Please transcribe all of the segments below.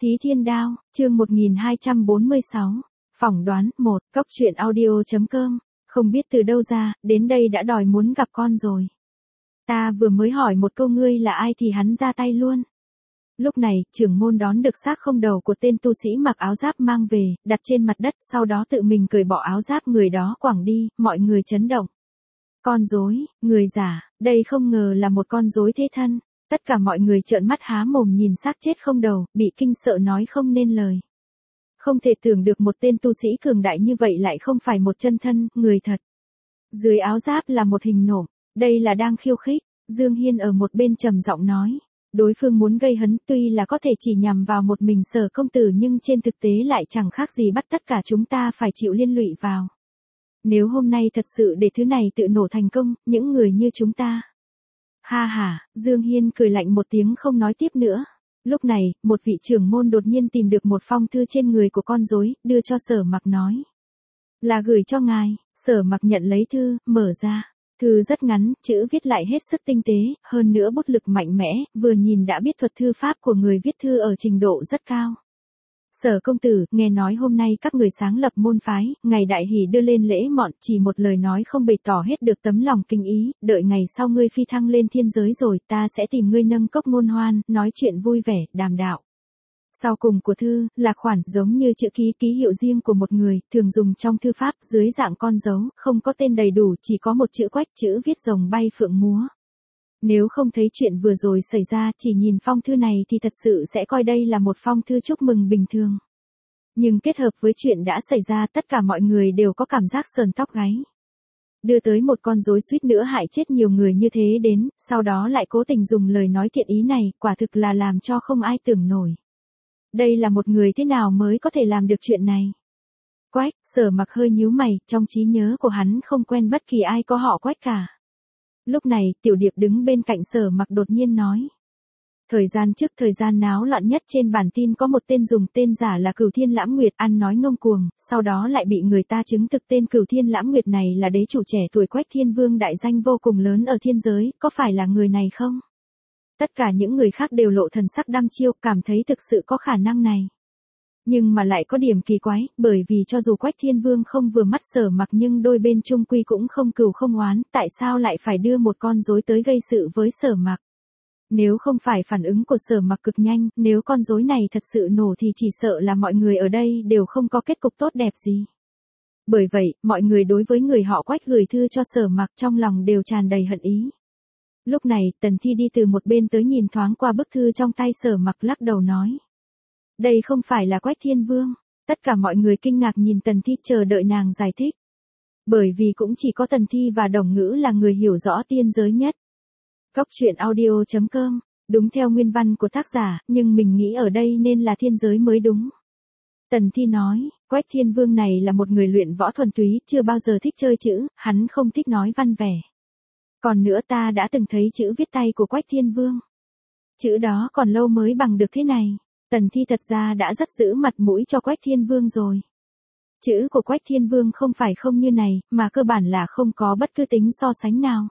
Thí Thiên Đao, chương 1246. Phỏng đoán 1, Cóc truyện audio.com. Không biết từ đâu ra, đến đây đã đòi muốn gặp con rồi. Ta vừa mới hỏi một câu ngươi là ai thì hắn ra tay luôn. Lúc này, trưởng môn đón được xác không đầu của tên tu sĩ mặc áo giáp mang về, đặt trên mặt đất, sau đó tự mình cởi bỏ áo giáp người đó quẳng đi, mọi người chấn động. Con rối, người giả, đây không ngờ là một con rối thế thân. Tất cả mọi người trợn mắt há mồm nhìn xác chết không đầu, bị kinh sợ nói không nên lời. Không thể tưởng được một tên tu sĩ cường đại như vậy lại không phải một chân thân, người thật. Dưới áo giáp là một hình nộm, đây là đang khiêu khích. Dương Hiên ở một bên trầm giọng nói. Đối phương muốn gây hấn tuy là có thể chỉ nhằm vào một mình Sở công tử nhưng trên thực tế lại chẳng khác gì bắt tất cả chúng ta phải chịu liên lụy vào. Nếu hôm nay thật sự để thứ này tự nổ thành công, những người như chúng ta. Ha ha, Dương Hiên cười lạnh một tiếng không nói tiếp nữa. Lúc này, một vị trưởng môn đột nhiên tìm được một phong thư trên người của con rối, đưa cho Sở Mặc nói. Là gửi cho ngài. Sở Mặc nhận lấy thư, mở ra. Thư rất ngắn, chữ viết lại hết sức tinh tế, hơn nữa bút lực mạnh mẽ, vừa nhìn đã biết thuật thư pháp của người viết thư ở trình độ rất cao. Sở công tử, nghe nói hôm nay các người sáng lập môn phái, ngày đại hỷ đưa lên lễ mọn, chỉ một lời nói không bày tỏ hết được tấm lòng kinh ý, đợi ngày sau ngươi phi thăng lên thiên giới rồi, ta sẽ tìm ngươi nâng cốc ngôn hoan, nói chuyện vui vẻ, đàm đạo. Sau cùng của thư, là khoản giống như chữ ký hiệu riêng của một người, thường dùng trong thư pháp, dưới dạng con dấu, không có tên đầy đủ, chỉ có một chữ quách, chữ viết rồng bay phượng múa. Nếu không thấy chuyện vừa rồi xảy ra, chỉ nhìn phong thư này thì thật sự sẽ coi đây là một phong thư chúc mừng bình thường. Nhưng kết hợp với chuyện đã xảy ra, tất cả mọi người đều có cảm giác sờn tóc gáy. Đưa tới một con rối suýt nữa hại chết nhiều người như thế đến, sau đó lại cố tình dùng lời nói thiện ý này, quả thực là làm cho không ai tưởng nổi. Đây là một người thế nào mới có thể làm được chuyện này? Quách, Sở Mặc hơi nhíu mày, trong trí nhớ của hắn không quen bất kỳ ai có họ Quách cả. Lúc này, Tiểu Điệp đứng bên cạnh Sở Mặc đột nhiên nói. Thời gian náo loạn nhất trên bản tin có một tên dùng tên giả là Cửu Thiên Lãm Nguyệt ăn nói ngông cuồng, sau đó lại bị người ta chứng thực tên Cửu Thiên Lãm Nguyệt này là đế chủ trẻ tuổi Quách Thiên Vương đại danh vô cùng lớn ở thiên giới, có phải là người này không? Tất cả những người khác đều lộ thần sắc đăm chiêu, cảm thấy thực sự có khả năng này. Nhưng mà lại có điểm kỳ quái, bởi vì cho dù Quách Thiên Vương không vừa mắt Sở Mặc nhưng đôi bên chung quy cũng không cừu không oán, tại sao lại phải đưa một con rối tới gây sự với Sở Mặc? Nếu không phải phản ứng của Sở Mặc cực nhanh, nếu con rối này thật sự nổ thì chỉ sợ là mọi người ở đây đều không có kết cục tốt đẹp gì. Bởi vậy, mọi người đối với người họ Quách gửi thư cho Sở Mặc trong lòng đều tràn đầy hận ý. Lúc này, Tần Thi đi từ một bên tới nhìn thoáng qua bức thư trong tay Sở Mặc lắc đầu nói. Đây không phải là Quách Thiên Vương. Tất cả mọi người kinh ngạc nhìn Tần Thi chờ đợi nàng giải thích. Bởi vì cũng chỉ có Tần Thi và Đồng Ngữ là người hiểu rõ tiên giới nhất. Cóc truyện audio.com, đúng theo nguyên văn của tác giả, nhưng mình nghĩ ở đây nên là thiên giới mới đúng. Tần Thi nói, Quách Thiên Vương này là một người luyện võ thuần túy, chưa bao giờ thích chơi chữ, hắn không thích nói văn vẻ. Còn nữa ta đã từng thấy chữ viết tay của Quách Thiên Vương. Chữ đó còn lâu mới bằng được thế này. Tần Thi thật ra đã rất giữ mặt mũi cho Quách Thiên Vương rồi. Chữ của Quách Thiên Vương không phải không như này, mà cơ bản là không có bất cứ tính so sánh nào.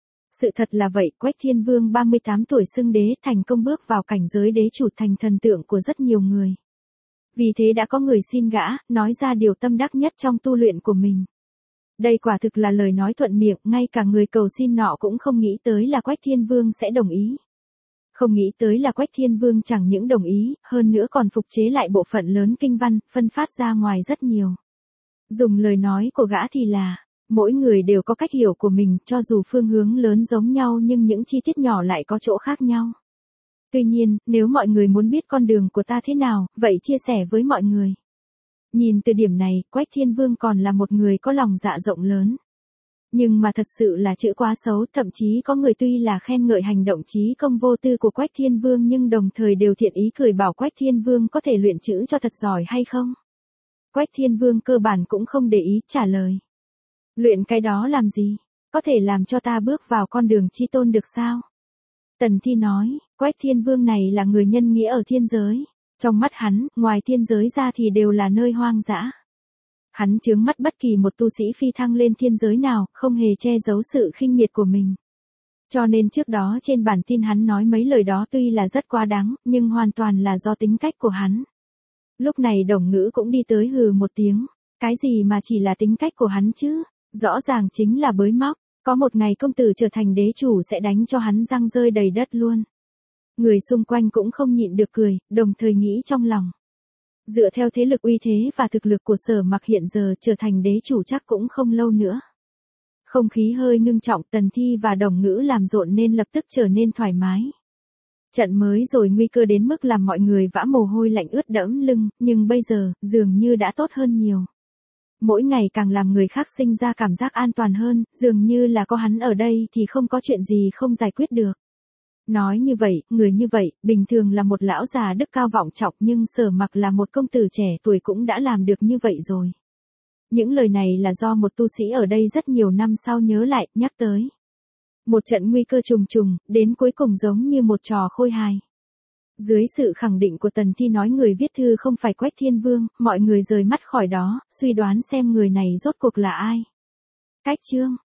Sự thật là vậy, Quách Thiên Vương 38 tuổi xưng đế thành công bước vào cảnh giới đế chủ thành thần tượng của rất nhiều người. Vì thế đã có người xin gã, nói ra điều tâm đắc nhất trong tu luyện của mình. Đây quả thực là lời nói thuận miệng, ngay cả người cầu xin nọ cũng không nghĩ tới là Quách Thiên Vương sẽ đồng ý. Không nghĩ tới là Quách Thiên Vương chẳng những đồng ý, hơn nữa còn phục chế lại bộ phận lớn kinh văn, phân phát ra ngoài rất nhiều. Dùng lời nói của gã thì là, mỗi người đều có cách hiểu của mình, cho dù phương hướng lớn giống nhau nhưng những chi tiết nhỏ lại có chỗ khác nhau. Tuy nhiên, nếu mọi người muốn biết con đường của ta thế nào, vậy chia sẻ với mọi người. Nhìn từ điểm này, Quách Thiên Vương còn là một người có lòng dạ rộng lớn. Nhưng mà thật sự là chữ quá xấu, thậm chí có người tuy là khen ngợi hành động trí công vô tư của Quách Thiên Vương nhưng đồng thời đều thiện ý cười bảo Quách Thiên Vương có thể luyện chữ cho thật giỏi hay không. Quách Thiên Vương cơ bản cũng không để ý, trả lời. Luyện cái đó làm gì? Có thể làm cho ta bước vào con đường chi tôn được sao? Tần Thi nói, Quách Thiên Vương này là người nhân nghĩa ở thiên giới. Trong mắt hắn, ngoài thiên giới ra thì đều là nơi hoang dã. Hắn chướng mắt bất kỳ một tu sĩ phi thăng lên thiên giới nào, không hề che giấu sự khinh miệt của mình. Cho nên trước đó trên bản tin hắn nói mấy lời đó tuy là rất quá đáng, nhưng hoàn toàn là do tính cách của hắn. Lúc này Đồng Ngữ cũng đi tới hừ một tiếng. Cái gì mà chỉ là tính cách của hắn chứ? Rõ ràng chính là bới móc. Có một ngày công tử trở thành đế chủ sẽ đánh cho hắn răng rơi đầy đất luôn. Người xung quanh cũng không nhịn được cười, đồng thời nghĩ trong lòng. Dựa theo thế lực uy thế và thực lực của Sở Mặc hiện giờ trở thành đế chủ chắc cũng không lâu nữa. Không khí hơi ngưng trọng, Tần Thi và Đồng Ngữ làm rộn nên lập tức trở nên thoải mái. Trận mới rồi nguy cơ đến mức làm mọi người vã mồ hôi lạnh ướt đẫm lưng, nhưng bây giờ, dường như đã tốt hơn nhiều. Mỗi ngày càng làm người khác sinh ra cảm giác an toàn hơn, dường như là có hắn ở đây thì không có chuyện gì không giải quyết được. Nói như vậy, người như vậy, bình thường là một lão già đức cao vọng trọng nhưng Sở Mặc là một công tử trẻ tuổi cũng đã làm được như vậy rồi. Những lời này là do một tu sĩ ở đây rất nhiều năm sau nhớ lại, nhắc tới. Một trận nguy cơ trùng trùng, đến cuối cùng giống như một trò khôi hài. Dưới sự khẳng định của Tần Thi nói người viết thư không phải Quách Thiên Vương, mọi người rời mắt khỏi đó, suy đoán xem người này rốt cuộc là ai. Cách chương